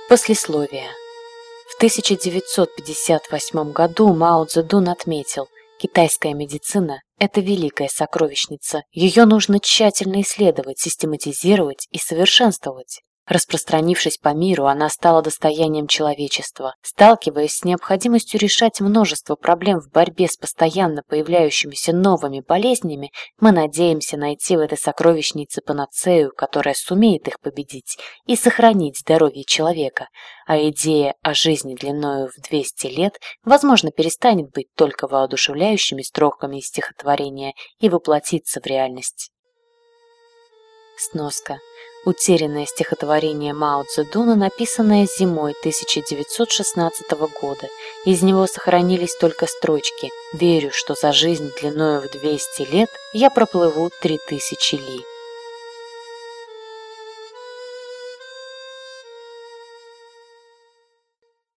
Послесловие. В 1958 году Мао Цзэдун отметил: китайская медицина – это великая сокровищница, ее нужно тщательно исследовать, систематизировать и совершенствовать. Распространившись по миру, она стала достоянием человечества. Сталкиваясь с необходимостью решать множество проблем в борьбе с постоянно появляющимися новыми болезнями, мы надеемся найти в этой сокровищнице панацею, которая сумеет их победить и сохранить здоровье человека, а идея о жизни длиною в 200 лет, возможно, перестанет быть только воодушевляющими строками из стихотворения и воплотится в реальность. Сноска. Утерянное стихотворение Мао Цзэдуна, написанное зимой 1916 года. Из него сохранились только строчки: «Верю, что за жизнь длиною в 200 лет я проплыву 3000 ли».